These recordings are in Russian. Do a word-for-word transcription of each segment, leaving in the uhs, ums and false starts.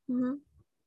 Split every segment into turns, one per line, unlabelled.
Мгм.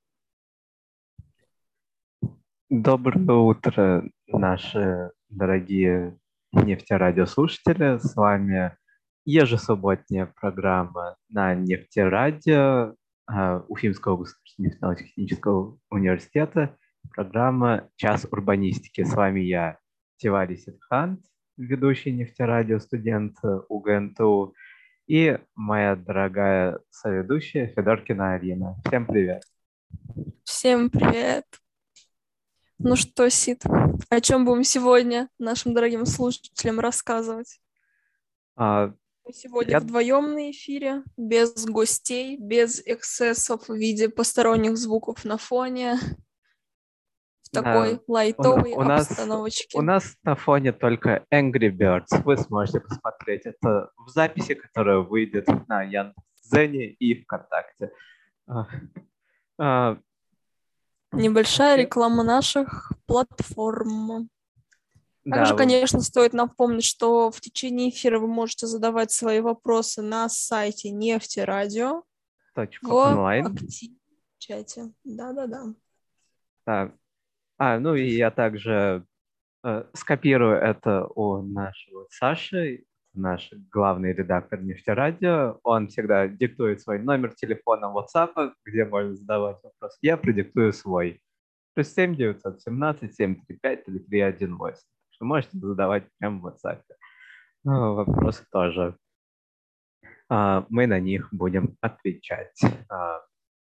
Доброе утро, наши дорогие нефтерадиослушатели. С вами ежесубботняя программа на нефтерадио а, Уфимского государственного нефтяно-технического университета. Программа «Час урбанистики». С вами я, Тивари Сидхант, ведущий нефтерадио, студент УГНТУ, и моя дорогая соведущая Федоркина Арина. Всем привет.
Всем привет. Ну что, Сид, о чем будем сегодня нашим дорогим слушателям рассказывать?
А,
Мы сегодня
я
вдвоем на эфире, без гостей, без эксцессов в виде посторонних звуков на фоне, в
Да,
такой
у,
лайтовой
у нас, у
обстановочке.
нас на фоне только Angry Birds. Вы сможете посмотреть это в записи, которая выйдет на Яндекс.Дзене и ВКонтакте. А, а,
Небольшая
вообще,
реклама наших платформ.
да,
Также,
вы
конечно, стоит напомнить, что в течение эфира вы можете задавать свои вопросы на сайте Нефтерадио
точка
в
онлайн.
активном чате. Да-да-да.
Да. А, ну и я также э, скопирую это у нашего Саши, наш главный редактор Нефтерадио. Он всегда диктует свой номер телефона WhatsApp, где можно задавать вопросы. Я продиктую свой. Плюс семь девятьсот семнадцать семь три пять три три один восемь. Так что можете задавать прямо в WhatsApp. Ну, вопросы тоже. А, мы на них будем отвечать. А,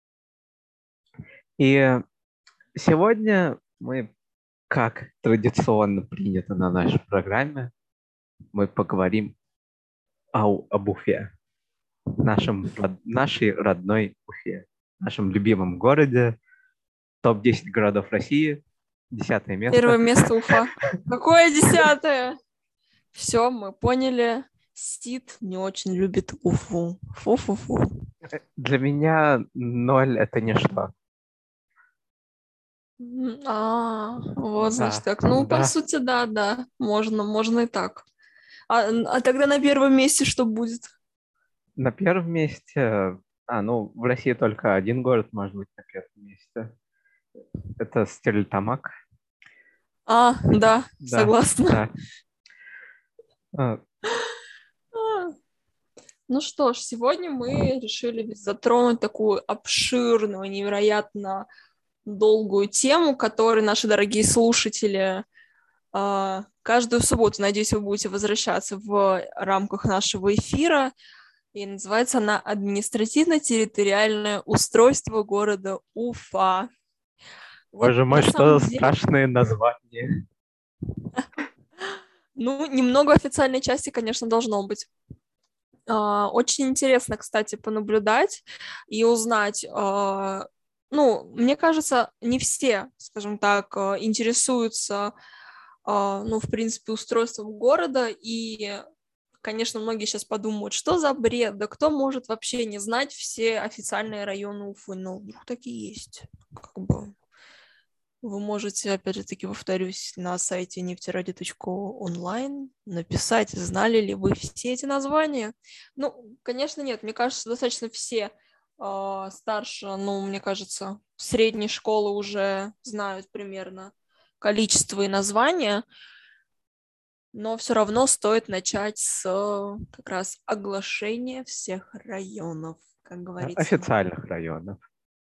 и сегодня мы, как традиционно принято на нашей программе, мы поговорим о, об Уфе, нашем, род- нашей родной Уфе, нашем любимом городе, топ десять городов России, десятое место.
Первое место Уфа. Какое десятое? Все, мы поняли. Сид не очень любит Уфу. Фу-фу-фу.
Для меня ноль — это ничто.
М, А, вот значит
Да,
как. Ну, по
да.
сути, да, да. Можно, можно и так. А, а тогда на первом месте что будет?
На первом месте... А, ну, в России только один город может быть на первом месте. Это Стерлитамак.
А, да,
Да,
согласна.
да. А,
А, Ну что ж, сегодня мы решили затронуть такую обширную, невероятно долгую тему, которой наши дорогие слушатели а, каждую субботу, надеюсь, вы будете возвращаться в рамках нашего эфира. И называется она «Административно-территориальное устройство города Уфа». Вот
Боже мой,
на
что
самом
за
деле,
страшные названия.
ну, немного официальной части, конечно, должно быть. А, Очень интересно, кстати, понаблюдать и узнать. а, Ну, мне кажется, не все, скажем так, а, интересуются, а, ну, в принципе, устройством города. И, конечно, многие сейчас подумают, что за бред, да кто может вообще не знать все официальные районы Уфы? Ну, вдруг такие есть. Как бы вы можете, опять же таки, повторюсь, на сайте нефтеради точка онлайн написать, знали ли вы все эти названия. Ну, конечно, нет. Мне кажется, достаточно все э, старше, ну, мне кажется, средней школы уже знают примерно количество и названия, но все равно стоит начать с э, как раз оглашения всех районов, как говорится.
Официальных районов.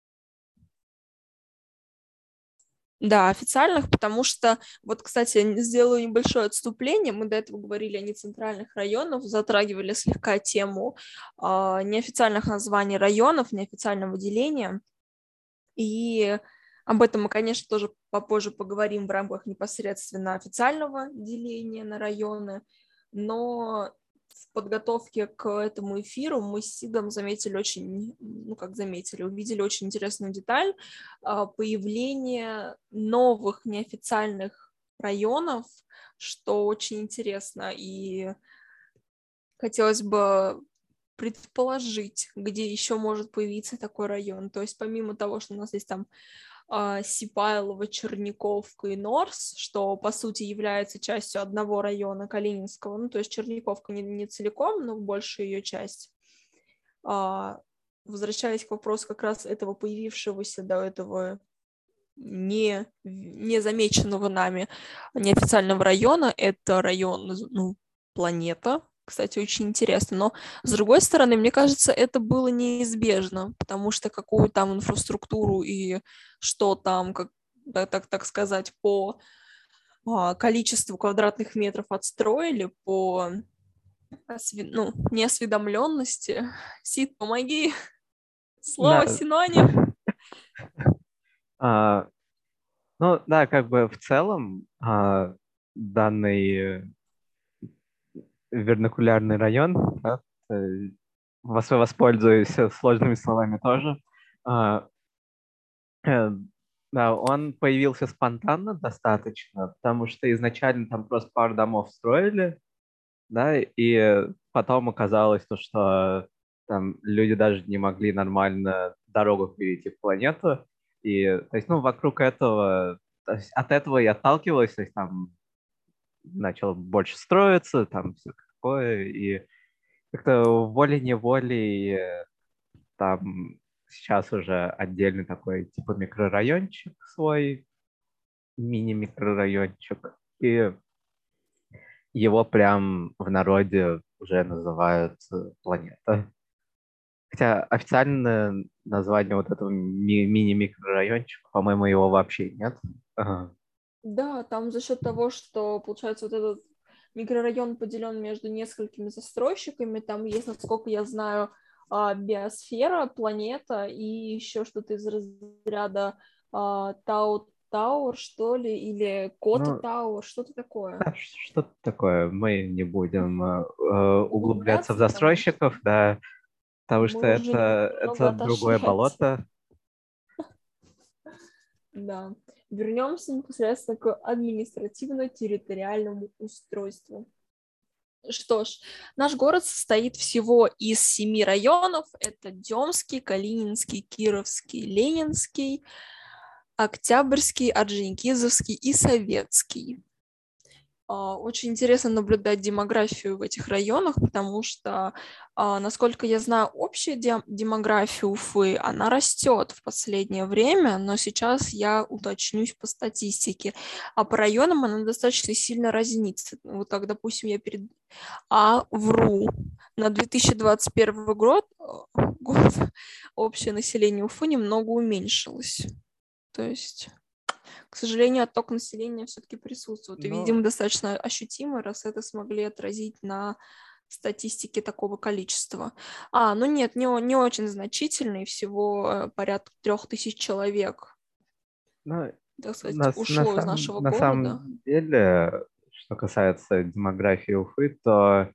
Да, официальных, потому что, вот, кстати, сделаю небольшое отступление. Мы до этого говорили о нецентральных районах, затрагивали слегка тему э, неофициальных названий районов, неофициального деления. И об этом мы, конечно, тоже попозже поговорим в рамках непосредственно официального деления на районы. Но в подготовке к этому эфиру мы с Сидом заметили очень, ну как заметили, увидели очень интересную деталь а, появление новых неофициальных районов, что очень интересно, и хотелось бы предположить, где еще может появиться такой район. То есть помимо того, что у нас есть там а, Сипайлово, Черниковка и Норс, что по сути является частью одного района Калининского, ну то есть Черниковка не, не целиком, но большая ее часть. А, возвращаясь к вопросу как раз этого появившегося до этого не, незамеченного нами неофициального района, это район, ну, Планета. Кстати, очень интересно. Но, с другой стороны, мне кажется, это было неизбежно, потому что какую там инфраструктуру и что там, как, так, так сказать, по а, количеству квадратных метров отстроили, по осве... ну, неосведомленности. Сид, помоги. Слово
Да.
синоним.
А, ну, да, как бы в целом а, данный вернакулярный район, да, э, вос- воспользуюсь э, сложными словами тоже. А, э, да, он появился спонтанно достаточно, потому что изначально там просто пару домов строили, да, и потом оказалось то, что там люди даже не могли нормально дорогу перейти в планету, и, то есть, ну, вокруг этого, то есть от этого и отталкивалось, то есть там начал больше строиться, там все такое, и как-то волей-неволей э, там сейчас уже отдельный такой типа микрорайончик свой, мини-микрорайончик, и его прям в народе уже называют э, планета. Хотя официальное название вот этого ми- мини-микрорайончика, по-моему, его вообще нет. Ага.
Да, там за счет того, что, получается, вот этот микрорайон поделен между несколькими застройщиками, там есть, насколько я знаю, а, биосфера, планета и еще что-то из разряда а, Тау Тауэр, что ли, или Кота
Ну,
Тауэр, что-то такое.
да, ш- что-то такое. Мы не будем э, э, углубляться в
Углубляться, потому
застройщиков,
что
да, потому что
мы уже
это,
немного
это
отошли
другое
от темы.
болото.
Да. Вернемся непосредственно к административно-территориальному устройству. Что ж, наш город состоит всего из семи районов. Это Демский, Калининский, Кировский, Ленинский, Октябрьский, Орджоникидзевский и Советский. А, Очень интересно наблюдать демографию в этих районах, потому что, а, насколько я знаю, общая де- демография Уфы, она растет в последнее время, но сейчас я уточнюсь по статистике. А по районам она достаточно сильно разнится. Вот как, допустим, я перед... А, вру. На две тысячи двадцать первый год, год общее население Уфы немного уменьшилось. То есть... К сожалению, отток населения все-таки присутствует. И,
Ну,
видимо, достаточно ощутимо, раз это смогли отразить на статистике такого количества. А, ну нет, не, не очень значительный, всего э, порядка трех тысяч человек,
ну,
так сказать,
на, с- на,
ушло из
сам-
нашего
на
города.
самом деле, что касается демографии Уфы, то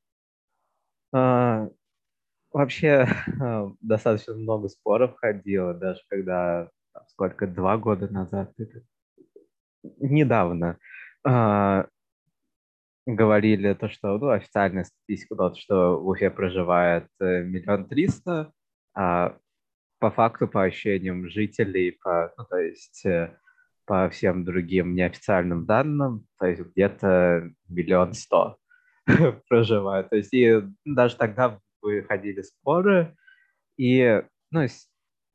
а, вообще а, достаточно много споров ходило, даже когда, там, сколько, два года назад, или недавно, а, говорили то, что, ну, официальная статистика была, что в Уфе проживает э, миллион триста, а по факту, по ощущениям жителей, по, ну, то есть э, по всем другим неофициальным данным, то есть где-то миллион сто проживает. То есть и даже тогда выходили споры, и ну, с-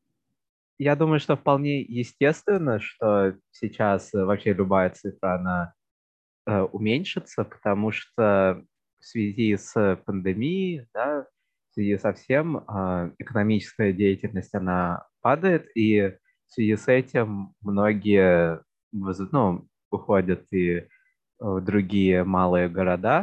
я думаю, что вполне естественно, что сейчас э, вообще любая цифра, она э, уменьшится, потому что в связи с пандемией, да, в связи со всем, э, экономическая деятельность, она падает, и в связи с этим многие воз- ну, уходят и в другие малые города,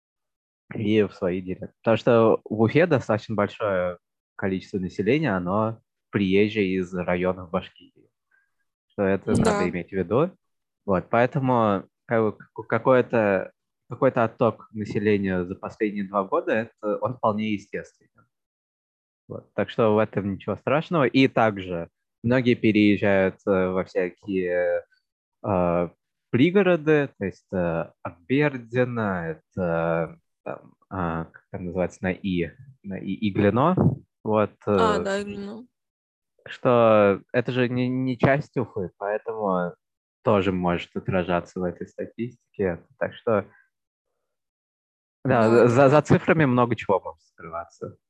и в свои деревни. Потому что в Уфе достаточно большое количество населения, оно приезжие из районов Башкирии, что это надо
Да,
иметь в виду. Вот, поэтому как бы какой-то какой-то отток населения за последние два года, это он вполне естественен. Вот, так что в этом ничего страшного. И также многие переезжают э, во всякие э, пригороды, то есть э, Акбердина, это там, а, как это называется, на И, на И, Иглино. Вот,
а,
э,
да, ну,
что это же не, не часть Уфы, поэтому тоже может отражаться в этой статистике. Так что,
да,
да,
это
за, за
правда.
цифрами много чего может скрываться.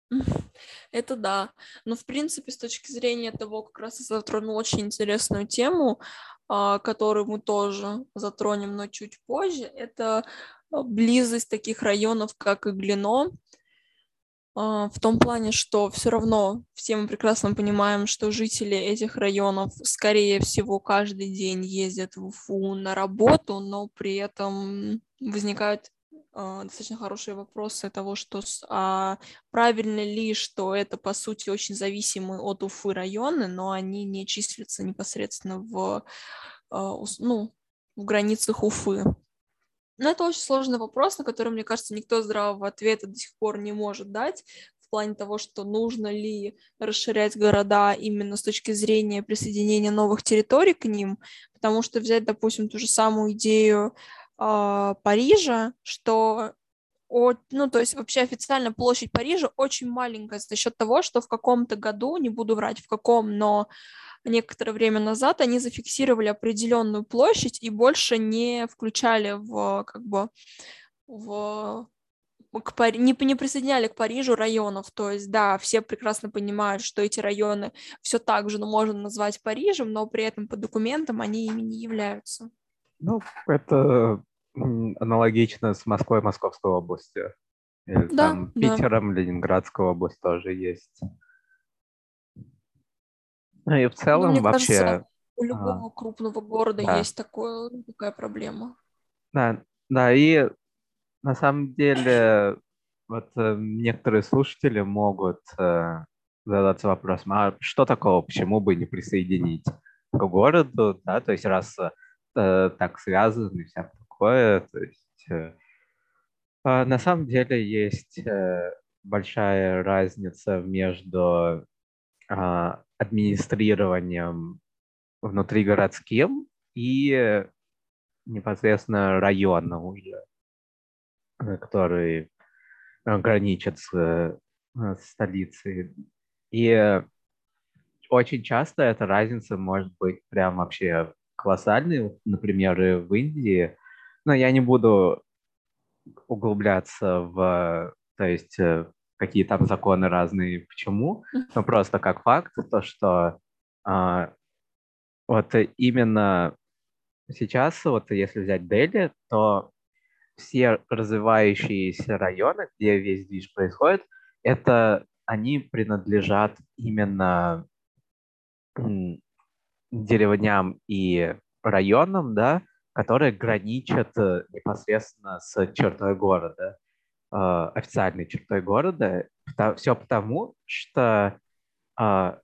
Это да. Но, в принципе, с точки зрения того, как раз я затронул очень интересную тему, а, которую мы тоже затронем, но чуть позже, это а, близость таких районов, как Иглино, а, в том плане, что все равно все мы прекрасно понимаем, что жители этих районов, скорее всего, каждый день ездят в Уфу на работу, но при этом возникают а, достаточно хорошие вопросы того, что с- а, правильно ли, что это, по сути, очень зависимые от Уфы районы, но они не числятся непосредственно в, а, ус- ну, в границах Уфы. Но это очень сложный вопрос, на который, мне кажется, никто здравого ответа до сих пор не может дать, в плане того, что нужно ли расширять города именно с точки зрения присоединения новых территорий к ним, потому что взять, допустим, ту же самую идею э, Парижа, что о, ну, то есть вообще официально площадь Парижа очень маленькая за счет того, что в каком-то году, не буду врать в каком, но некоторое время назад они зафиксировали определенную площадь и больше не включали в, как бы, в к Пари... не, не присоединяли к Парижу районов. То есть, да, все прекрасно понимают, что эти районы все так же ну, можно назвать Парижем, но при этом по документам они ими не являются.
Ну, это м, аналогично с Москвой, Московской областью. Или
Да,
там
да.
Питером, Ленинградская область тоже есть. Ну и в
Ну,
целом
мне кажется,
вообще,
у
а,
любого крупного города
да,
есть такое, такая проблема.
да, да, и на самом деле вот э, некоторые слушатели могут э, задаться вопросом, а что такого, почему бы не присоединить к городу, да, то есть раз э, так связаны и всякое такое, то есть э, а на самом деле есть э, большая разница между а, администрированием внутригородским и непосредственно районным уже, э, который э, граничит с, э, с столицей. И очень часто эта разница может быть прям вообще колоссальной. Вот, например, и в Индии, но я не буду углубляться в, то есть, э, какие там законы разные, почему, но просто как факт, то, что а, вот именно сейчас, вот если взять Дели, то все развивающиеся районы, где весь движ происходит, это они принадлежат именно м, деревням и районам, да, которые граничат э, непосредственно с чертой города, э, официальной чертой города. Все потому, что а,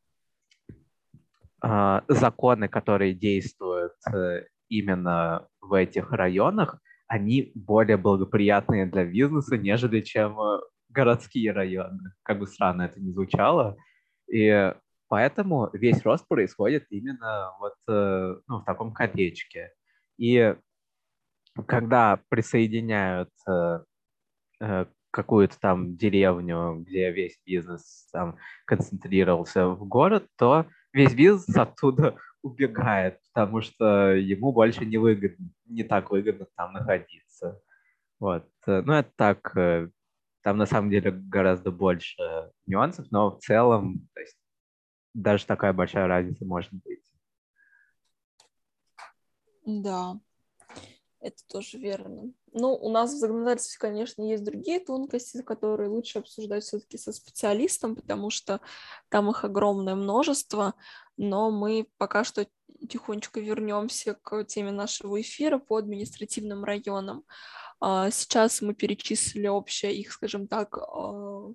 а, законы, которые действуют э, именно в этих районах, они более благоприятные для бизнеса, нежели чем э, городские районы. Как бы странно это ни звучало. И поэтому весь рост происходит именно вот э, ну, в таком колечке. И когда присоединяют э, э, какую-то там деревню, где весь бизнес там концентрировался в город, то весь бизнес оттуда убегает, потому что ему больше не выгодно, не так выгодно там находиться. Вот. Э, Ну, это так, э, там на самом деле гораздо больше нюансов, но в целом, то есть, даже такая большая разница может быть.
Да, это тоже верно. Ну, у нас в законодательстве, конечно, есть другие тонкости, которые лучше обсуждать все-таки со специалистом, потому что там их огромное множество, но мы пока что тихонечко вернемся к теме нашего эфира по административным районам. А, Сейчас мы перечислили общее их, скажем так, а,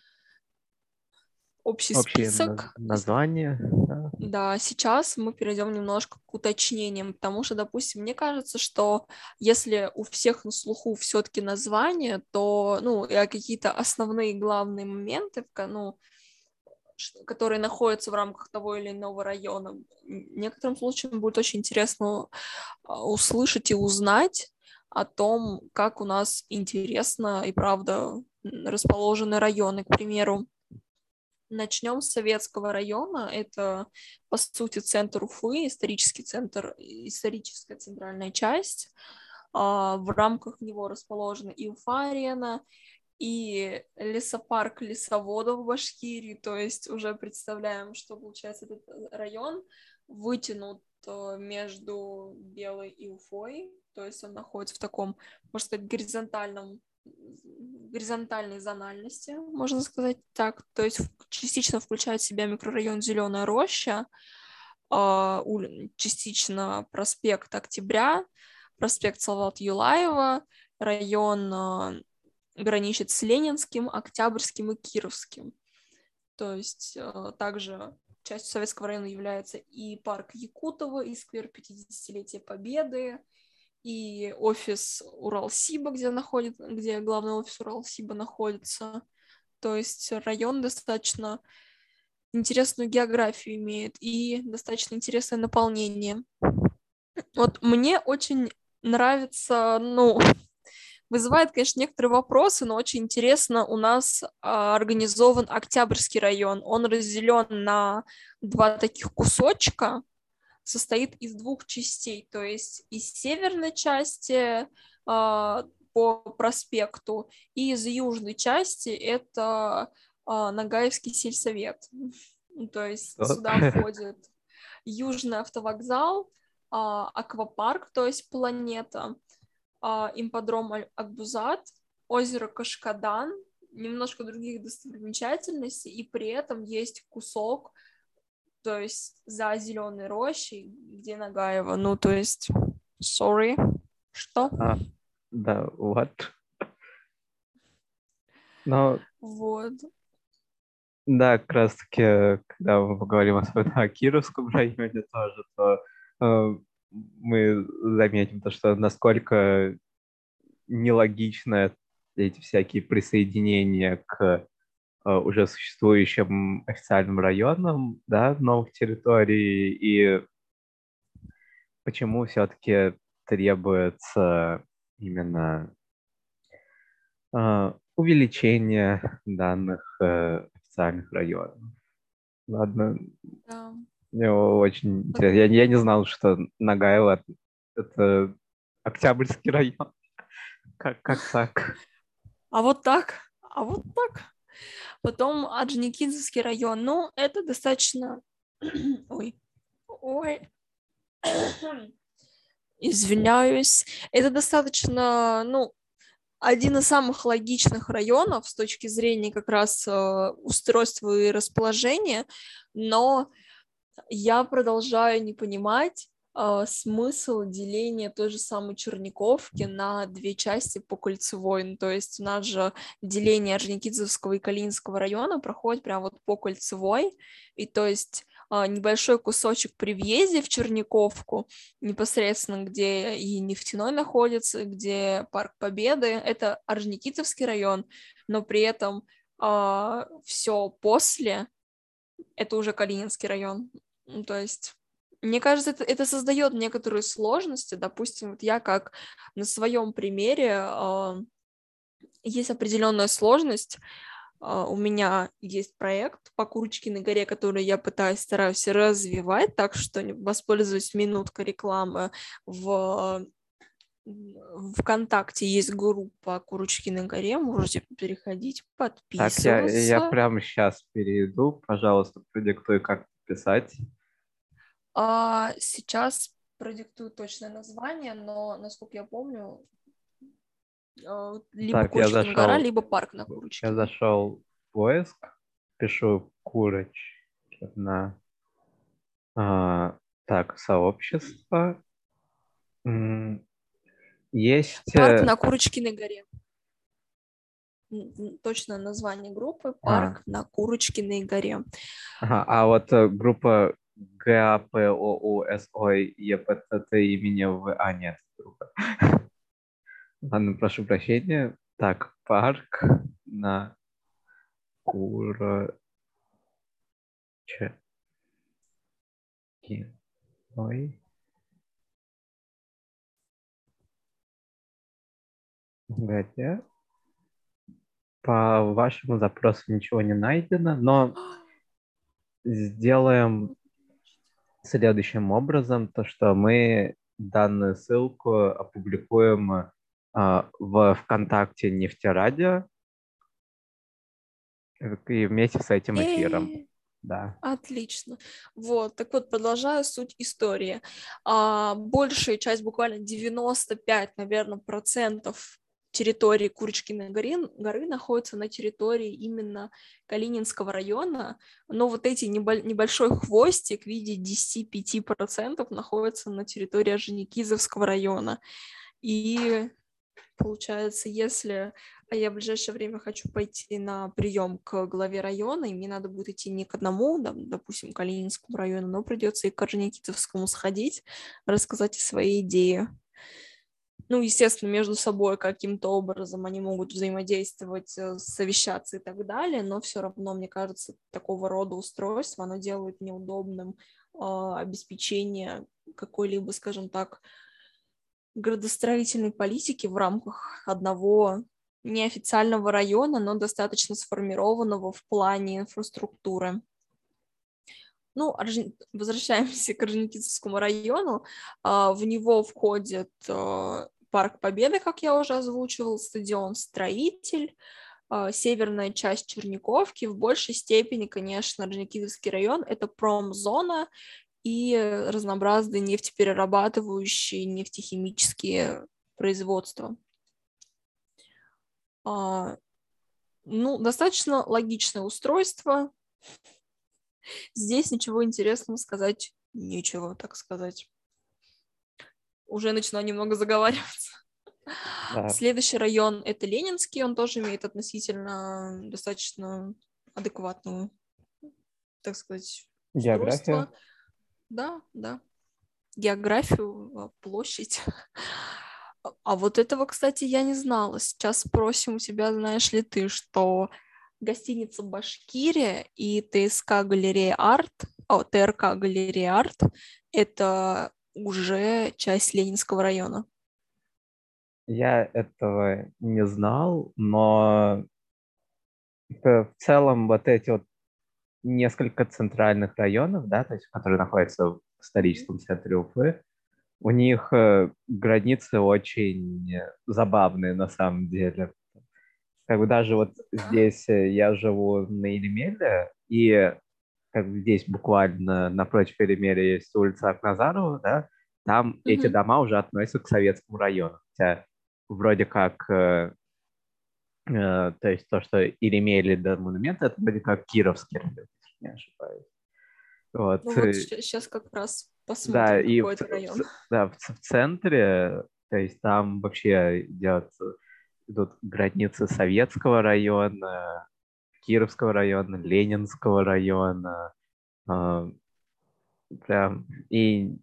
общий
Общее на-
список.
название. Да.
Да, сейчас мы перейдем немножко к уточнениям, потому что, допустим, мне кажется, что если у всех на слуху все-таки название, то, ну, и какие-то основные главные моменты, в ко- ну, ш- которые находятся в рамках того или иного района, м, некоторым случаям будет очень интересно а, услышать и узнать о том, как у нас интересно и правда м, расположены районы, к примеру. Начнем с Советского района. Это, по сути, центр Уфы, исторический центр, историческая центральная часть. А, В рамках него расположена и Уфа-арена, и лесопарк лесоводов в Башкирии, то есть уже представляем, что получается этот район вытянут между Белой и Уфой, то есть он находится в таком, можно сказать, горизонтальном, горизонтальной зональности, можно сказать так, то есть частично включает в себя микрорайон Зеленая Роща, частично проспект Октября, проспект Салавата Юлаева, район граничит с Ленинским, Октябрьским и Кировским. То есть также частью Советского района является и парк Якутова, и сквер пятидесятилетия Победы, и офис Уралсиба, где, находит, где главный офис Уралсиба находится. То есть район достаточно интересную географию имеет и достаточно интересное наполнение. Вот мне очень нравится, ну, вызывает, конечно, некоторые вопросы, но очень интересно, у нас а, организован Октябрьский район. Он разделен на два таких кусочка, состоит из двух частей, то есть из северной части а, по проспекту и из южной части это а, Нагаевский сельсовет. То есть
Вот.
сюда входит Южный автовокзал, а, аквапарк, то есть планета, а, ипподром Акбузат, озеро Кашкадан, немножко других достопримечательностей, и при этом есть кусок, то есть за Зеленой рощей, где Нагаева. Ну, то есть, sorry, что?
А, да, вот. Но,
вот.
Да, как раз-таки, когда мы поговорим особенно о Кировском районе тоже, то э, мы заметим то, что насколько нелогично эти всякие присоединения к э, уже существующим официальным районам, да, новых территорий, и почему все-таки требуется именно э, увеличение данных э, официальных районов. Ладно,
Да.
мне очень интересно. Я, я не знал, что Нагаево — это Октябрьский район. Как, как так?
А вот так, а вот так. Потом Орджоникидзевский район. Ну, это достаточно... Ой. Ой. Извиняюсь. Это достаточно, ну, один из самых логичных районов с точки зрения как раз э, устройства и расположения, но я продолжаю не понимать э, смысл деления той же самой Черниковки на две части по кольцевой. Ну, то есть у нас же деление Орджоникидзевского и Калининского района проходит прямо вот по кольцевой, и то есть э, небольшой кусочек при въезде в Черниковку, непосредственно где и Нефтяной находится, где Парк Победы, это Орджоникидзевский район, но при этом э, все после это уже Калининский район. Ну, то есть, мне кажется, это, это создает некоторые сложности. Допустим, вот я как на своем примере э, есть определенная сложность. Э, у меня есть проект по Курочкиной горе, который я пытаюсь, стараюсь развивать, так что воспользуюсь минуткой рекламы в ВКонтакте есть группа Курочкиной горе, можете переходить,
Так, я, я
подписываться.
прямо сейчас перейду. Пожалуйста, продиктуй, как писать.
А сейчас продиктую точное название, но, насколько я помню, а, либо
Так, я
Курочкина гора,
зашел,
либо парк на
я
Курочкиной.
зашел в поиск, пишу Курочкина. А, так, сообщество. М, Есть...
Парк
э,
на Курочкиной горе. М, м, Точное название группы —
А,
парк на Курочкиной горе.
ага, а вот э, группа ГАПОУСОЕПТТ имени В... А, нет, группа. Ладно, прошу прощения. Так, парк на Курочкиной горе. По вашему запросу ничего не найдено, но сделаем следующим образом, то что мы данную ссылку опубликуем а, в ВКонтакте Нефтерадио, И вместе с этим эфиром.
Э,
Да.
Отлично. Вот, так вот, продолжаю суть истории. А, большая часть, буквально девяносто пять, наверное, процентов территории Курочкиной горы, горы находится на территории именно Калининского района, но вот эти небо- небольшой хвостик в виде десять пять процентов находится на территории Орджоникидзевского района. И получается, если я в ближайшее время хочу пойти на прием к главе района, и мне надо будет идти не к одному, да, допустим, к Калининскому району, но придется и к Орджоникидзевскому сходить, рассказать о своей идее. Ну, естественно, между собой каким-то образом они могут взаимодействовать, совещаться и так далее, но все равно, мне кажется, такого рода устройство, оно делает неудобным э, обеспечение какой-либо, скажем так, градостроительной политики в рамках одного неофициального района, но достаточно сформированного в плане инфраструктуры. Ну, Орджон... возвращаемся к Орджоникидзевскому району. В него входит Парк Победы, как я уже озвучивал, стадион Строитель, северная часть Черниковки. В большей степени, конечно, Орджоникидзевский район — это промзона и разнообразные нефтеперерабатывающие, нефтехимические производства. А, ну, достаточно логичное устройство. Здесь ничего интересного сказать нечего, так сказать. Уже начинаю немного заговариваться.
Да.
Следующий район — это Ленинский, он тоже имеет относительно достаточно адекватную, так сказать,
География.
устройство. Да, да. Географию, площадь. А вот этого, кстати, я не знала. Сейчас спросим у тебя, знаешь ли ты, что гостиница «Башкирия» и ТСК «Галерея Арт», о, ТРК «Галерея Арт» — это уже часть Ленинского района.
Я этого не знал, но в целом вот эти вот несколько центральных районов, да, то есть, которые находятся в историческом центре Уфы, у них э, границы очень забавные на самом деле. Как бы даже вот здесь э, я живу на Еремеле, и как бы здесь буквально напротив Еремеля есть улица Акназарова, да, там mm-hmm. эти дома уже относятся к советскому району. Хотя вроде как, э, э, то есть то, что Еремель до монумента, это вроде как Кировский район, если не ошибаюсь. Вот.
Ну вот сейчас как раз посмотрим,
да,
какой
и
это
в,
район.
В, да, в, в центре, то есть там вообще идет, идут границы Советского района, Кировского района, Ленинского района. Э, прям, и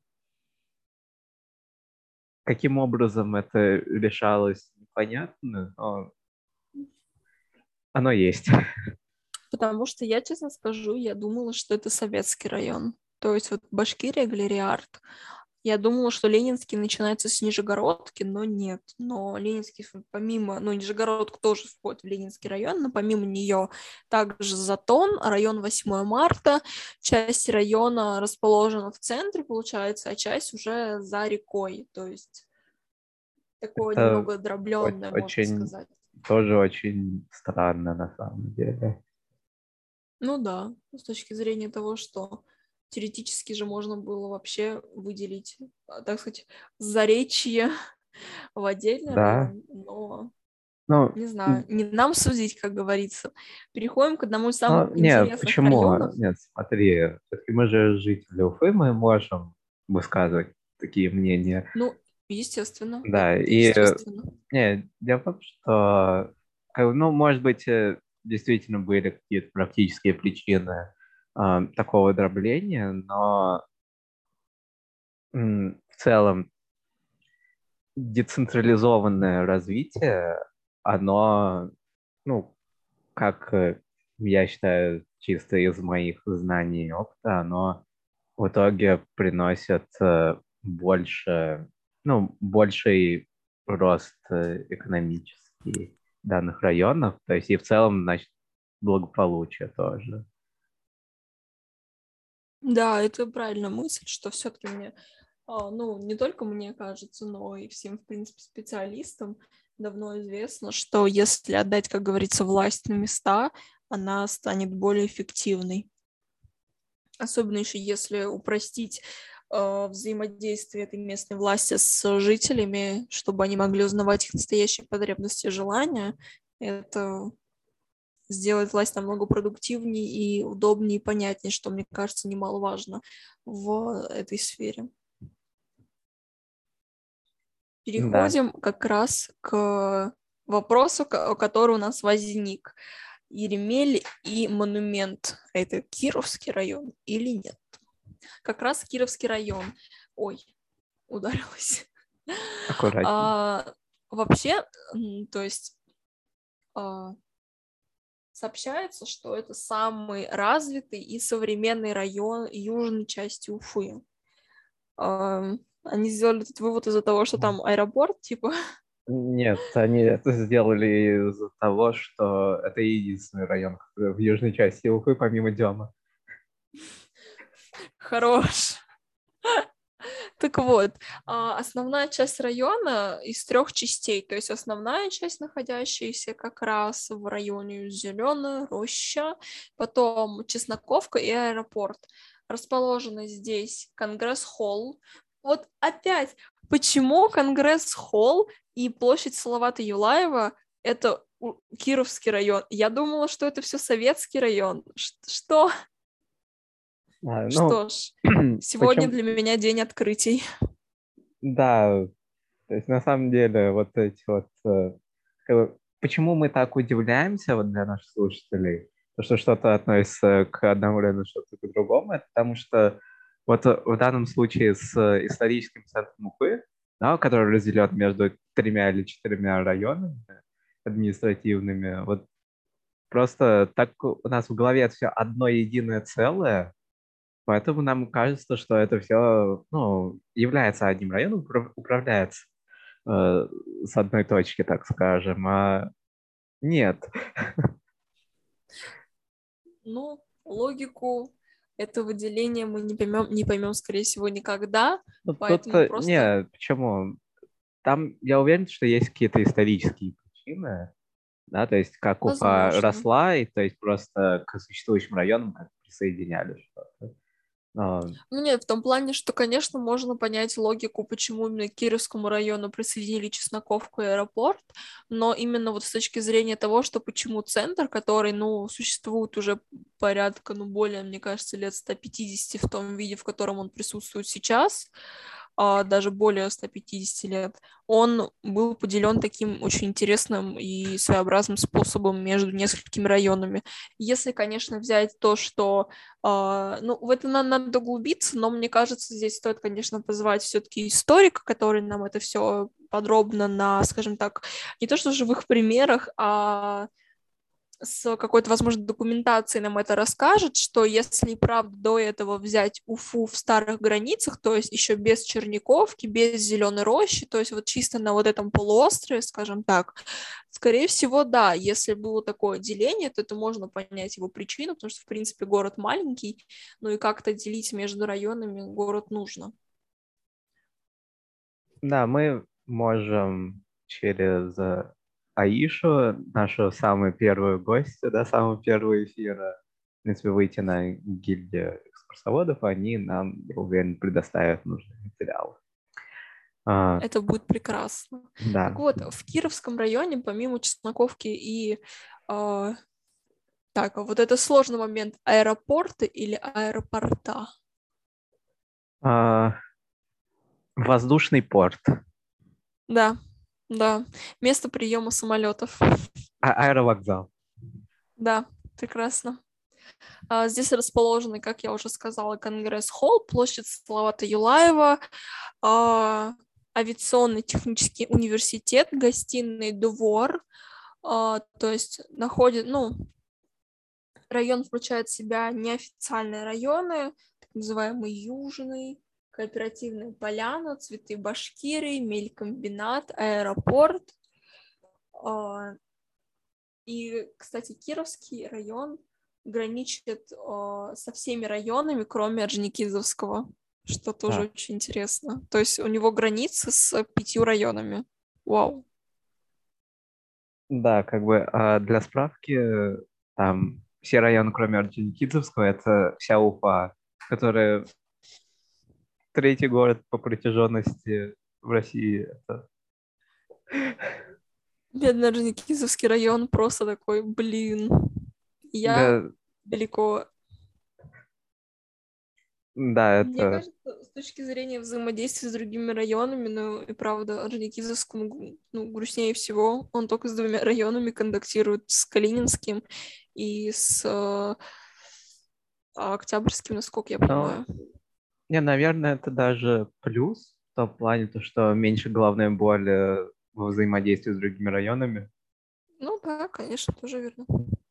каким образом это решалось, непонятно, но оно есть.
Потому что я, честно скажу, я думала, что это советский район. То есть вот Башкирия, Галерея Арт. Я думала, что Ленинский начинается с Нижегородки, но нет. Но Ленинский, помимо, ну, Нижегородка тоже входит в Ленинский район, но помимо нее также Затон, район восьмое марта. Часть района расположена в центре, получается, а часть уже за рекой. То есть такое
Это
немного дробленное, можно
очень,
сказать.
тоже очень странно на самом деле.
Ну да, с точки зрения того, что теоретически же можно было вообще выделить, так сказать, Заречье в отдельный
Да.
район, но
ну,
не знаю, не нам судить, как говорится. Переходим к одному из самых
ну, нет,
интересных
почему?
районов.
Нет, смотри, все-таки мы же жители Уфы, мы можем высказывать такие мнения.
Ну, естественно,
Да,
это
и
естественно.
не, дело в том, что, ну, может быть, действительно были какие-то практические причины э, такого дробления, но м, в целом децентрализованное развитие, оно, ну, как э, я считаю, чисто из моих знаний и опыта, оно в итоге приносит э, больше, ну, больший рост э, экономический данных районов, то есть и в целом, значит, благополучие тоже.
Да, это правильная мысль, что все-таки мне, ну, не только мне кажется, но и всем, в принципе, специалистам давно известно, что если отдать, как говорится, власть на места, она станет более эффективной. Особенно еще если упростить э, взаимодействие этой местной власти с жителями, чтобы они могли узнавать их настоящие потребности и желания. Это сделает власть намного продуктивнее и удобнее и понятнее, что, мне кажется, немаловажно в этой сфере. Переходим да. как раз к вопросу, который у нас возник. Еремель и монумент – это Кировский район или нет? Как раз Кировский район. Ой, ударилась. А, вообще, то есть а, сообщается, что это самый развитый и современный район южной части Уфы. А, они сделали этот вывод из-за того, что там аэропорт, типа...
Нет, они это сделали из-за того, что это единственный район в южной части Уфы, помимо Дема.
Хорош. Так вот, основная часть района из трех частей, то есть основная часть, находящаяся как раз в районе Зеленая Роща, потом Чесноковка и аэропорт. Расположены здесь Конгресс-холл. Вот опять, почему Конгресс-холл и площадь Салавата Юлаева — это Кировский район? Я думала, что это все советский район. Что? А, ну, что ж, сегодня почему... для меня день открытий.
Да, то есть на самом деле вот эти вот... Почему мы так удивляемся вот для наших слушателей, что что-то относится к одному району, что-то к другому, это потому что вот в данном случае с историческим центром Уфы, да, который разделен между тремя или четырьмя районами административными, вот просто так у нас в голове это все одно единое целое, поэтому нам кажется, что это все, ну, является одним районом, управляется э, с одной точки, так скажем, а нет.
Ну, логику этого деления мы не поймем, не поймем, скорее всего, никогда.
Ну,
поэтому
тут,
просто...
Нет, почему? Там, я уверен, что есть какие-то исторические причины, да, то есть как Уфа Возможно. росла, и то есть просто к существующим районам как присоединяли что-то. Но...
Ну нет, в том плане, что, конечно, можно понять логику, почему именно к Кировскому району присоединили Чесноковку и аэропорт, но именно вот с точки зрения того, что почему центр, который, ну, существует уже порядка, ну, более, мне кажется, лет сто пятьдесят в том виде, в котором он присутствует сейчас, а даже более ста пятидесяти лет, он был поделен таким очень интересным и своеобразным способом между несколькими районами. Если, конечно, взять то, что... Uh, ну, в это надо, надо углубиться, но мне кажется, здесь стоит, конечно, позвать все-таки историка, который нам это все подробно на, скажем так, не то что живых примерах, а с какой-то, возможно, документацией нам это расскажет, что если и правда до этого взять Уфу в старых границах, то есть еще без Черниковки, без Зеленой Рощи, то есть вот чисто на вот этом полуострове, скажем так, скорее всего, да, если было такое деление, то это можно понять его причину, потому что, в принципе, город маленький, ну и как-то делить между районами город нужно.
Да, мы можем через Аишу, нашу самую первую гостью, да, самого первого эфира, в принципе, выйти на гильдию экскурсоводов, они нам, я уверен, предоставят нужные материалы.
Это будет прекрасно.
Да.
Так вот, в Кировском районе, помимо Чесноковки и... Э, так, вот это сложный момент. Аэропорты или аэропорта?
А, воздушный порт.
Да, да. Место приема самолетов.
А- аэровокзал.
Да, прекрасно. А, здесь расположены, как я уже сказала, Конгресс-холл, площадь Салавата Юлаева, а, авиационный технический университет, гостиный двор, а, то есть находит, ну, район включает в себя неофициальные районы, так называемый Южный, Кооперативная поляна, Цветы Башкирии, Мелькомбинат, аэропорт. И, кстати, Кировский район граничит со всеми районами, кроме Орджоникидзевского, что тоже а. очень интересно. То есть у него границы с пятью районами. Вау.
Да, как бы для справки Там все районы, кроме Орджоникидзевского, это вся Уфа, которая третий город по протяженности в России. Это...
Бедный Орджоникидзевский район просто такой, блин, я
Да,
далеко.
да,
Мне
это...
кажется, с точки зрения взаимодействия с другими районами, ну и правда, Орджоникидзевскому ну, грустнее всего. Он только с двумя районами контактирует, с Калининским и с э, Октябрьским, насколько я
Ну,
понимаю.
не, наверное, это даже плюс в том плане, то, что меньше головной боли во взаимодействии с другими районами.
Ну да, конечно, тоже верно.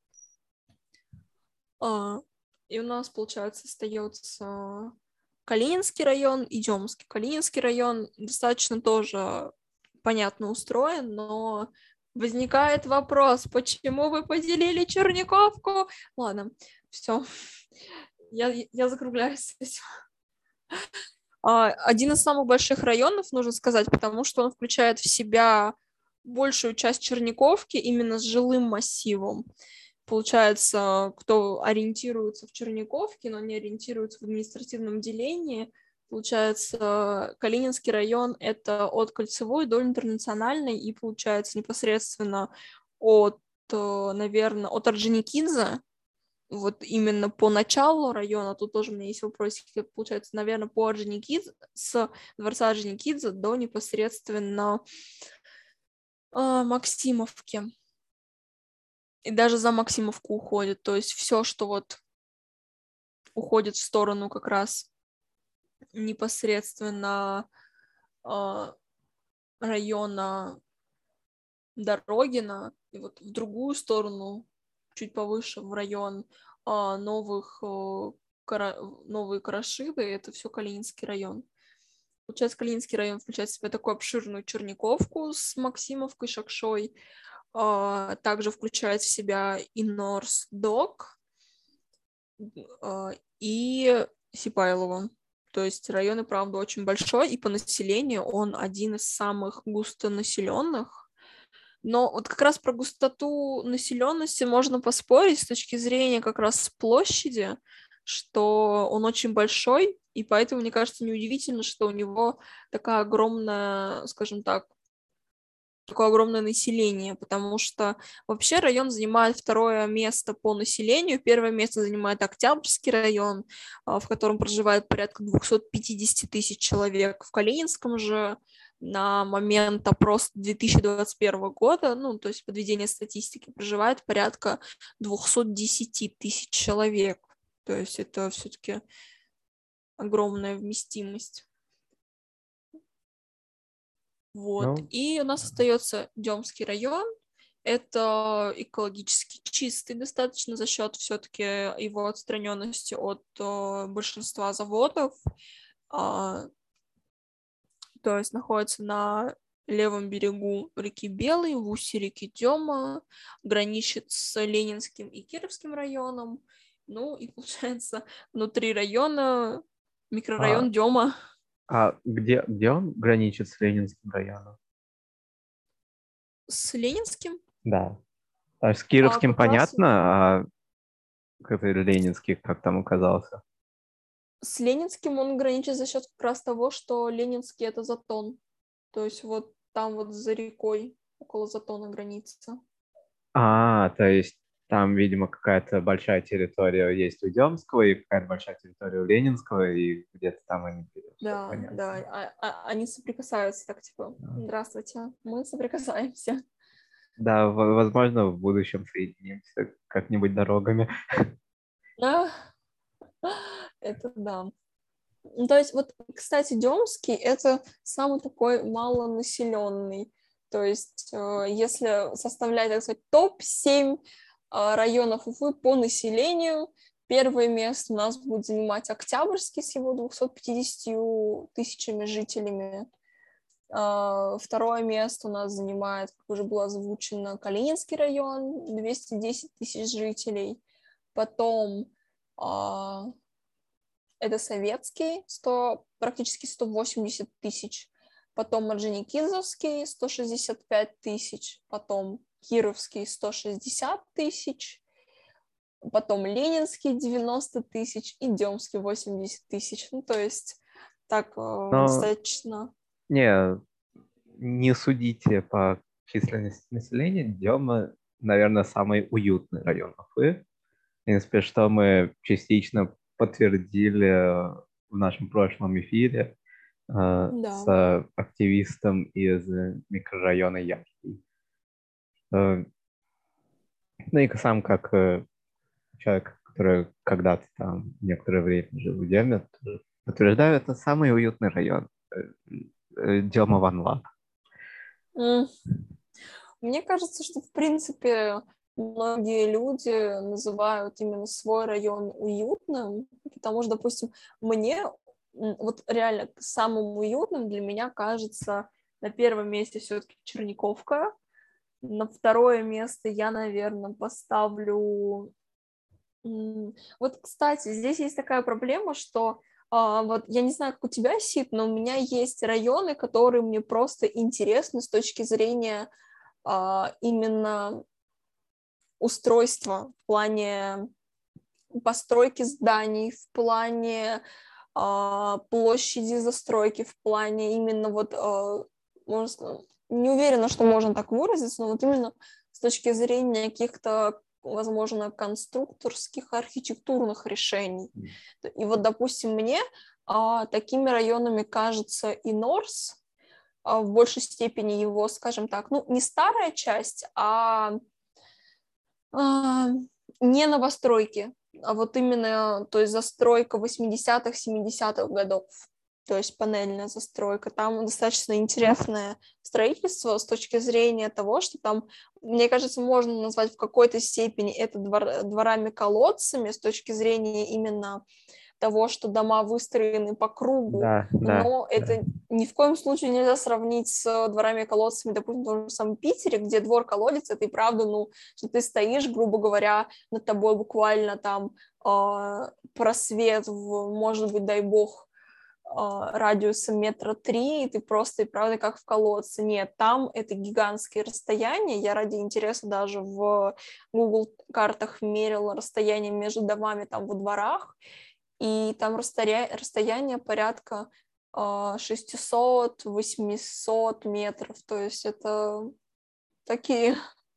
А, и у нас, получается, остается Калининский район и Демский. Калининский район достаточно тоже понятно устроен, но возникает вопрос, почему вы поделили Черниковку? Ладно, все, я, я закругляюсь с этим. А, один из самых больших районов, нужно сказать, потому что он включает в себя большую часть Черниковки именно с жилым массивом. Получается, кто ориентируется в Черниковке, но не ориентируется в административном делении, получается, Калининский район — это от Кольцевой до Интернациональной, и получается непосредственно от, наверное, от Орджоникидзе, вот именно по началу района, тут тоже у меня есть вопросики, получается, наверное, по Орджоникидзе, с дворца Орджоникидзе до непосредственно э, Максимовки. И даже за Максимовку уходит. То есть все, что вот уходит в сторону как раз непосредственно э, района Дорогина, и вот в другую сторону, чуть повыше, в район э, новых, э, кара... новые Карашиды, это все Калининский район. Получается, Калининский район включает в себя такую обширную Черниковку с Максимовкой, Шакшой, э, также включает в себя и Норсдок, и Сипайлово. То есть район и правда очень большой, и по населению он один из самых густонаселенных. Но вот как раз про густоту населенности можно поспорить с точки зрения как раз площади, что он очень большой, и поэтому, мне кажется, неудивительно, что у него такая огромная, скажем так, такое огромное население, потому что вообще район занимает второе место по населению. Первое место занимает Октябрьский район, в котором проживает порядка двести пятьдесят тысяч человек. В Калининском же на момент опроса две тысячи двадцать первого года, ну, то есть подведения статистики, проживает порядка двести десять тысяч человек. То есть это все-таки огромная вместимость. Вот.
Ну,
И у нас остается Демский район. Это экологически чистый достаточно за счет все-таки его отстраненности от э, большинства заводов. А, то есть находится на левом берегу реки Белой, в устье реки Дема, граничит с Ленинским и Кировским районом. Ну и получается внутри района
а,
микрорайон Дема.
а где, где он граничит с Ленинским районом?
С Ленинским?
Да. А с
А
Кировским
как раз вот
понятно, а как это Ленинский как там оказался?
с Ленинским он граничит за счет как раз того, что Ленинский — это Затон. То есть вот там вот за рекой, около Затона граница.
А, то есть там, видимо, какая-то большая территория есть у Демского и какая-то большая территория у Ленинского, и где-то там они все
Да,
понятно.
да, а, а, они соприкасаются так, типа,
Да,
здравствуйте, мы соприкасаемся.
Да, в- возможно, в будущем соединимся как-нибудь дорогами.
Да, это да. Ну, то есть вот, кстати, Демский — это самый такой малонаселенный. То есть э, если составлять, так сказать, топ семь э, районов Уфы по населению, первое место у нас будет занимать Октябрьский с его двумястами пятьюдесятью тысячами жителями. Э, второе место у нас занимает, как уже было озвучено, Калининский район, двести десять тысяч жителей. Потом э, это Советский, сто, практически сто восемьдесят тысяч. Потом Орджоникидзевский, сто шестьдесят пять тысяч. Потом Кировский, сто шестьдесят тысяч. потом Ленинский девяносто тысяч и Демский восемьдесят тысяч. Ну, то есть так э,
Но
достаточно.
не, не судите по численности населения. Дема, наверное, самый уютный район Уфы. В принципе, что мы частично подтвердили в нашем прошлом эфире э,
Да.
с активистом из микрорайона Яхий. Э, ну и сам как э, человек, который когда-то там некоторое время жил в Деме, подтверждаю, это самый уютный район. Э, э, Дема Ван Лаб.
М. Мне кажется, что, в принципе, многие люди называют именно свой район уютным, потому что, допустим, мне м, вот реально самым уютным для меня кажется на первом месте все-таки Черниковка, на второе место я, наверное, поставлю... м, Вот, кстати, здесь есть такая проблема, что а, вот я не знаю, как у тебя, Сид, но у меня есть районы, которые мне просто интересны с точки зрения а, именно устройства, в плане постройки зданий, в плане а, площади застройки, в плане именно вот, а, можно сказать, не уверена, что можно так выразиться, но вот именно с точки зрения каких-то, возможно, конструкторских, архитектурных решений. И вот, допустим, мне а, такими районами кажется и Норс, а, в большей степени его, скажем так, ну, не старая часть, а а, не новостройки, а вот именно, то есть застройка восьмидесятых, семидесятых годов, то есть панельная застройка. Там достаточно интересное строительство с точки зрения того, что там, мне кажется, можно назвать в какой-то степени это двор, дворами-колодцами с точки зрения именно того, что дома выстроены по кругу,
Да, да,
но
да.
это ни в коем случае нельзя сравнить с дворами и колодцами, допустим, в том же самом Питере, где двор-колодец, это и правда, ну, что ты стоишь, грубо говоря, над тобой буквально там э, просвет в, может быть, дай бог, э, радиуса метра три, и ты просто и правда как в колодце. Нет, там это гигантские расстояния. Я ради интереса даже в Google картах мерила расстояние между домами там во дворах, и там расстоя... расстояние порядка шестьсот-восемьсот метров, то есть это такие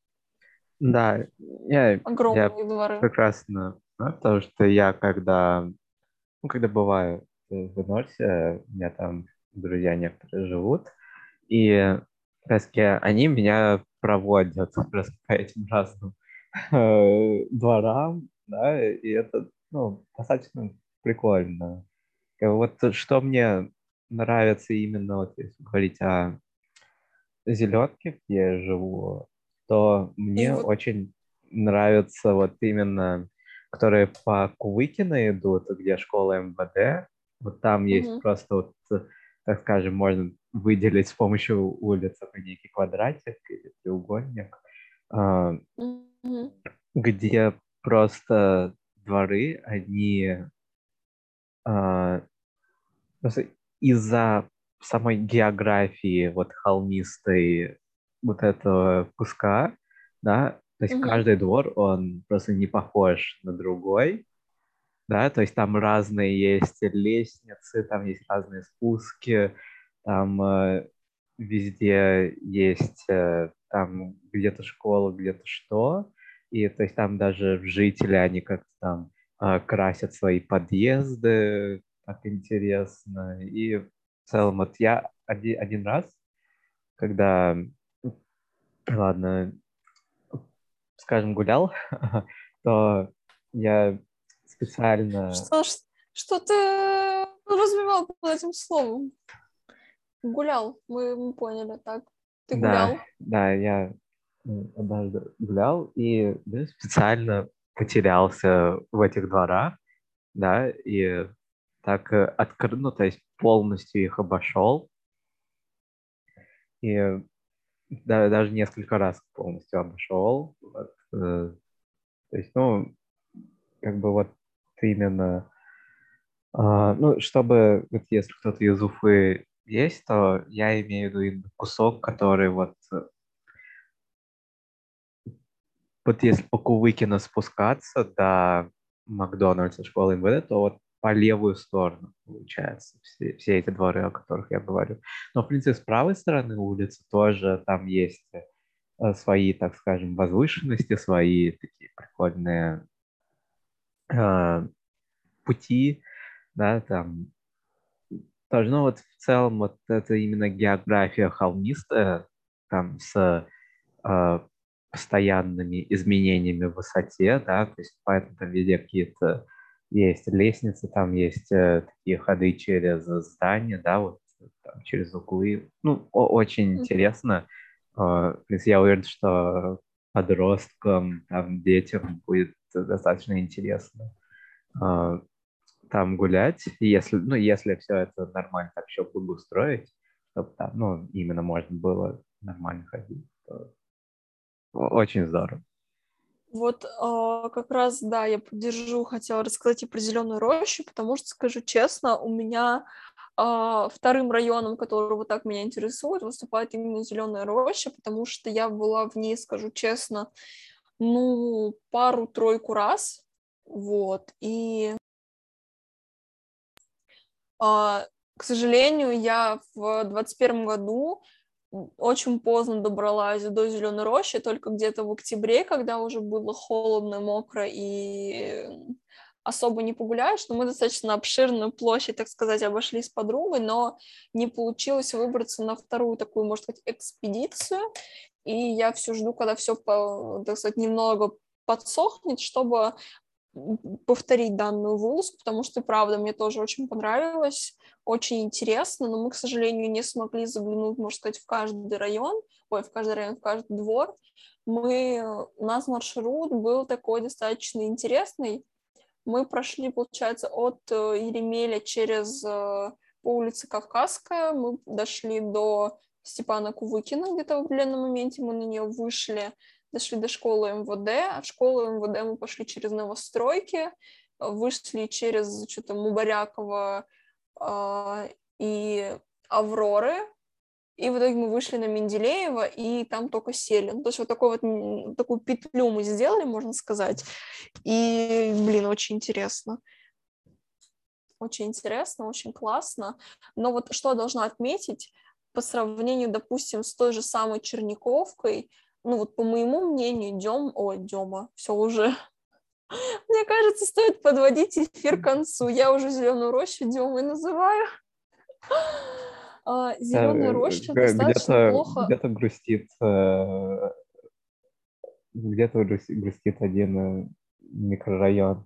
Да, я, я
огромные дворы.
прекрасно знаю, потому что я когда, ну, когда бываю в Норсе, у меня там друзья некоторые живут, и как раз таки они меня проводят как раз по этим разным э, дворам, да, и это, ну, достаточно прикольно. И вот что мне нравится именно, вот если говорить о Зеленке, где я живу, то
И
мне
вот
очень нравятся вот именно, которые по Кувыкино идут, где школа эм вэ дэ. Вот там есть
мгм,
просто вот, так скажем, можно выделить с помощью улицы некий квадратик или треугольник, а,
мгм,
где просто дворы, они а, просто из-за самой географии вот холмистой вот этого куска, да, то есть
мгм,
каждый двор, он просто не похож на другой, да, то есть там разные есть лестницы, там есть разные спуски, там э, везде есть э, там где-то школа, где-то что, и то есть там даже жители, они как-то там э, красят свои подъезды, так интересно, и в целом вот я один, один раз, когда, ладно, скажем, гулял, то я специально.
Что, ж- что ты развивал под этим словом? Гулял, мы, мы поняли, так. Ты
Да,
гулял.
да, я м, однажды гулял и да, специально потерялся в этих дворах, да, и так открыл, ну, то есть полностью их обошел, и да, даже несколько раз полностью обошел. Вот, э, то есть, ну, как бы вот именно, а, ну, чтобы, вот если кто-то из Уфы есть, то я имею в виду именно кусок, который вот вот если по Кувыкину спускаться до Макдональдса, школы МВД, то вот по левую сторону, получается, все, все эти дворы, о которых я говорю. Но, в принципе, с правой стороны улицы тоже там есть э, свои, так скажем, возвышенности, свои такие прикольные э, пути, да, там тоже, ну вот в целом вот это именно география холмистая, там с э, постоянными изменениями в высоте, да, то есть поэтому там везде какие-то есть лестницы, там есть э, такие ходы через здания, да, вот там, через углы. Ну, о- очень интересно. Э, в принципе, я уверен, что подросткам, там, детям будет достаточно интересно э, там гулять, если, ну, если все это нормально так еще устроить, чтобы там, ну, именно можно было нормально ходить, то очень здорово.
Вот а, как раз, да, я поддержу, хотела рассказать и про Зеленую рощу, потому что, скажу честно, у меня а, вторым районом, который вот так меня интересует, выступает именно Зеленая роща, потому что я была в ней, скажу честно, ну, пару-тройку раз, вот, и, а, к сожалению, я в двадцать первом году очень поздно добралась до Зеленой рощи, только где-то в октябре, когда уже было холодно, мокро и особо не погуляешь, но мы достаточно обширную площадь, так сказать, обошли с подругой, но не получилось выбраться на вторую такую, можно сказать, экспедицию, и я все жду, когда все, так сказать, немного подсохнет, чтобы повторить данную вылазку, потому что, правда, мне тоже очень понравилось, очень интересно, но мы, к сожалению, не смогли заглянуть, можно сказать, в каждый район, ой, в каждый район, в каждый двор. Мы, у нас маршрут был такой достаточно интересный. Мы прошли, получается, от Еремеля через по улице Кавказская, мы дошли до Степана Кувыкина, где-то в определенном моменте мы на нее вышли, дошли до школы МВД, от школы МВД мы пошли через новостройки, вышли через что-то Мубарякова э, и Авроры, и в итоге мы вышли на Менделеева, и там только сели. Ну, то есть вот такой вот, такую петлю мы сделали, можно сказать. И, блин, очень интересно. Очень интересно, очень классно. Но вот что я должна отметить, по сравнению, допустим, с той же самой Черниковкой, ну вот по моему мнению, Дем, ой, Дема, все уже, мне кажется, стоит подводить эфир к концу. Я уже Зеленую рощу Демой называю. Зеленая роща достаточно
Где-то,
плохо.
где-то грустит, э, где-то грустит один э, микрорайон.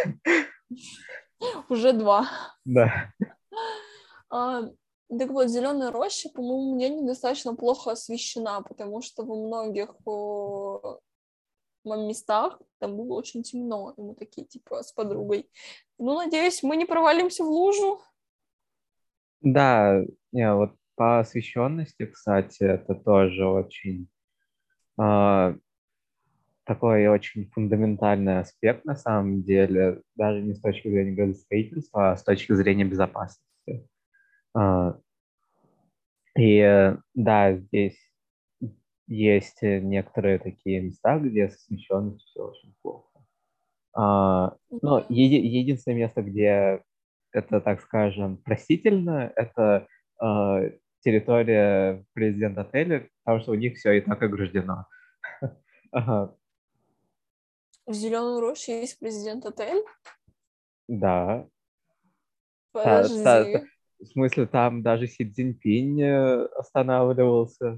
Уже два.
Да.
А, так вот, Зеленая роща, по моему мнению, достаточно плохо освещена, потому что во многих о, местах там было очень темно, и мы такие, типа, с подругой. Ну, надеюсь, мы не провалимся в лужу.
Да, не, вот по освещенности, кстати, это тоже очень э, такой очень фундаментальный аспект на самом деле, даже не с точки зрения градостроительства, а с точки зрения безопасности. А, И э, да, здесь есть э, некоторые такие места, где с освещенностью все очень плохо. А, Но
Да.
еди- единственное место, где это, так скажем, простительно, это а, территория президент-отеля, потому что у них все и так ограждено. Ага,
В Зеленой роще есть президент-отель.
да. Та- та- та-
Подожди,
в смысле, там даже Си Цзиньпинь э, останавливался.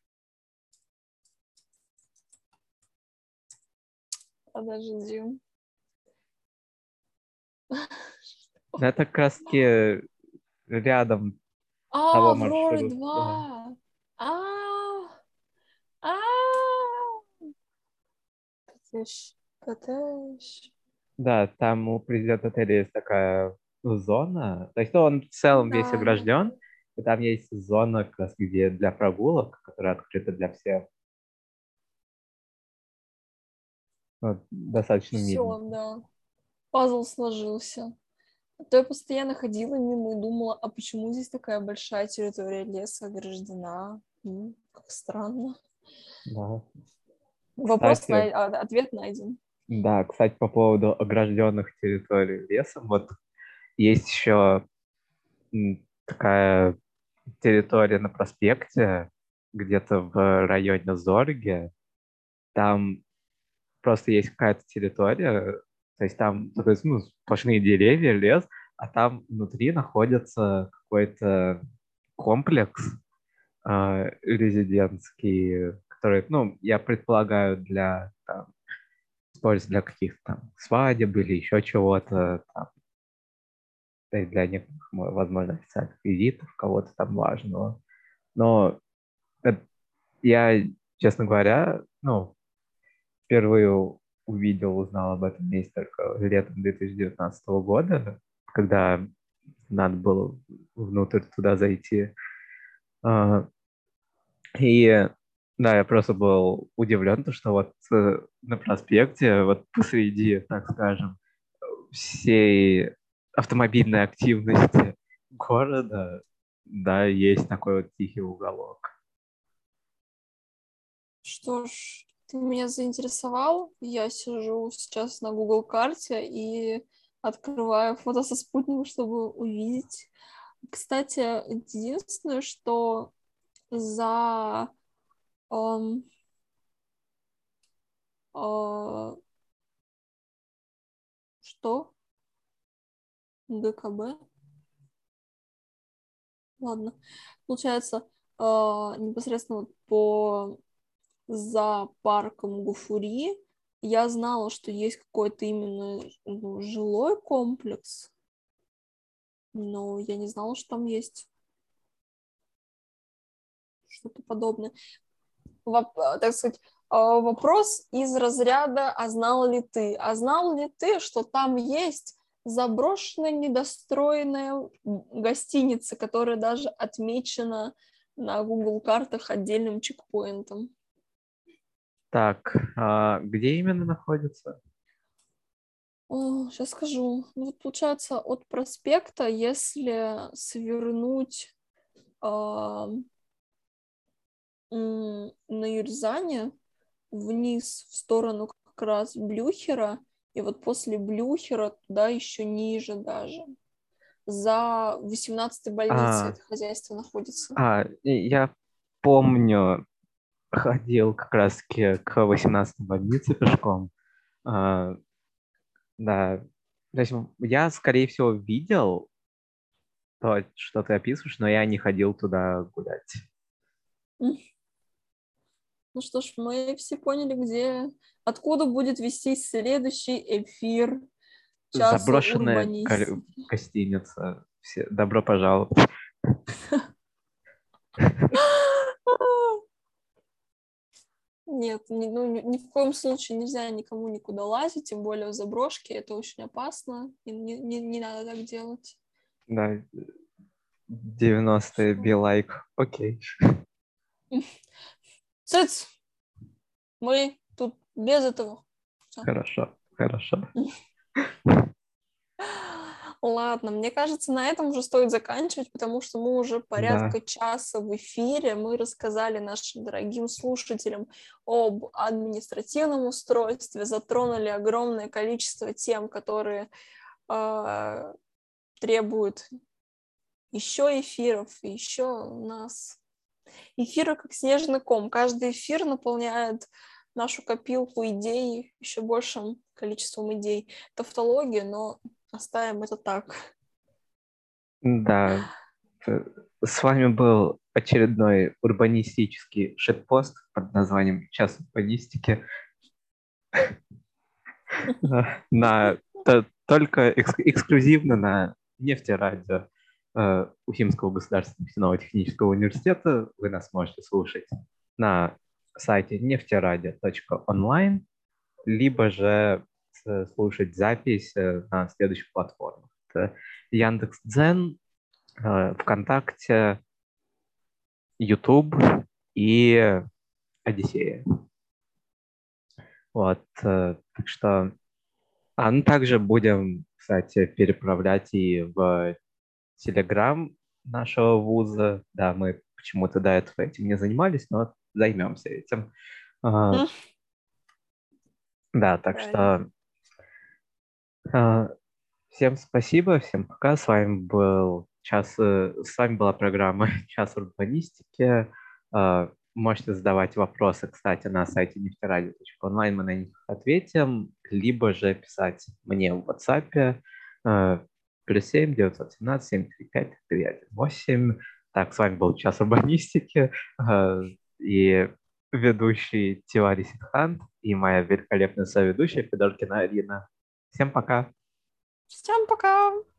подожди.
Это как раз таки рядом
А,
того
Аврора
маршрута.
два.
Да.
А, а. Потыщ, потыщ.
Да, там у президента отеля есть такая зона. То есть ну, он в целом весь
Да.
огражден, и там есть зона, как раз где для прогулок, которая открыта для всех. Вот, достаточно
Все,
миленько.
да. Пазл сложился. А то я постоянно ходила мимо и думала, а почему здесь такая большая территория леса ограждена? М, как странно.
Да.
Вопрос,
Кстати,
най- а, ответ найден.
да, кстати, по поводу огражденных территорий лесом, вот есть еще м, такая территория на проспекте, где-то в районе Зорге. Там просто есть какая-то территория, то есть там то есть, ну, сплошные деревья, лес, а там внутри находится какой-то комплекс э, резидентский, который, ну, я предполагаю, для там, используется для каких-то там свадеб или еще чего-то, там, да и для некоторых, мо- возможно, официальных визитов, кого-то там важного. Но это- я, честно говоря, ну, впервые увидел, узнал об этом месте только летом две тысячи девятнадцатого года, когда надо было внутрь туда зайти. А, И да, я просто был удивлен, то, что вот э, на проспекте, вот посреди, так скажем, всей автомобильной активности города, да, есть такой вот тихий уголок.
Что ж, ты меня заинтересовал. Я сижу сейчас на Google карте и открываю фото со спутника, чтобы увидеть. Кстати, единственное, что за ам, а, что? ГКБ? Ладно. Получается, а, непосредственно вот по за парком Гуфури я знала, что есть какой-то именно ну, жилой комплекс, но я не знала, что там есть что-то подобное. Воп- а, так сказать, а, вопрос из разряда «А знал ли ты?». А знал ли ты, что там есть заброшенная, недостроенная гостиница, которая даже отмечена на Google картах отдельным чекпоинтом?
Так, а где именно находится?
Сейчас скажу. Ну, вот получается, от проспекта, если свернуть а, м, на Юрзане вниз в сторону как раз Блюхера, и вот после Блюхера туда еще ниже даже. За восемнадцатой больницей
А,
это хозяйство находится.
а, и я помню, ходил как раз-таки к восемнадцатой больнице пешком. А, да, то есть я, скорее всего, видел то, что ты описываешь, но я не ходил туда гулять.
М. Ну что ж, мы все поняли, где, откуда будет вестись следующий эфир часа
Заброшенная га-
урбанистики.
гостиница. Все, добро пожаловать.
Нет, ни, ну, ни, ни в коем случае нельзя никому никуда лазить, тем более в заброшке. Это очень опасно, и не, не, не надо так делать.
Да, девяностые
Что?
be like. Окей.
Цыц! Мы тут без этого. Всё.
Хорошо, хорошо.
Ладно, мне кажется, на этом уже стоит заканчивать, потому что мы уже
Да,
порядка часа в эфире. Мы рассказали нашим дорогим слушателям об административном устройстве, затронули огромное количество тем, которые э, требуют еще эфиров, и еще у нас эфиры как снежный ком. Каждый эфир наполняет нашу копилку идей еще большим количеством идей. Тавтология, но оставим это так.
да. Э, С вами был очередной урбанистический шитпост под названием «Час урбанистики». Да, на, то- только экс- эксклюзивно на нефтерадио э, Уфимского государственного нефтяного технического университета вы нас можете слушать на сайте нефтерадио точка онлайн, либо же э, слушать запись э, на следующих платформах. Это Яндекс.Дзен, э, ВКонтакте, YouTube и Одиссея. Вот, э, так что А, ну также будем, кстати, переправлять и в Телеграм нашего вуза. Да, мы почему-то до этого этим не занимались, но займемся этим. А, Да, так
Правильно.
что э, всем спасибо, всем пока. С вами был час, э, с вами была программа «Час урбанистики». Э, Можете задавать вопросы, кстати, на сайте нефтерадио точка онлайн, мы на них ответим, либо же писать мне в WhatsApp э, плюс семь девятьсот семнадцать семь три пять три один восемь. Так, с вами был «Час урбанистики» э, и ведущий Тивари Сидхант и моя великолепная соведущая Федоркина Арина. Всем пока!
Всем пока!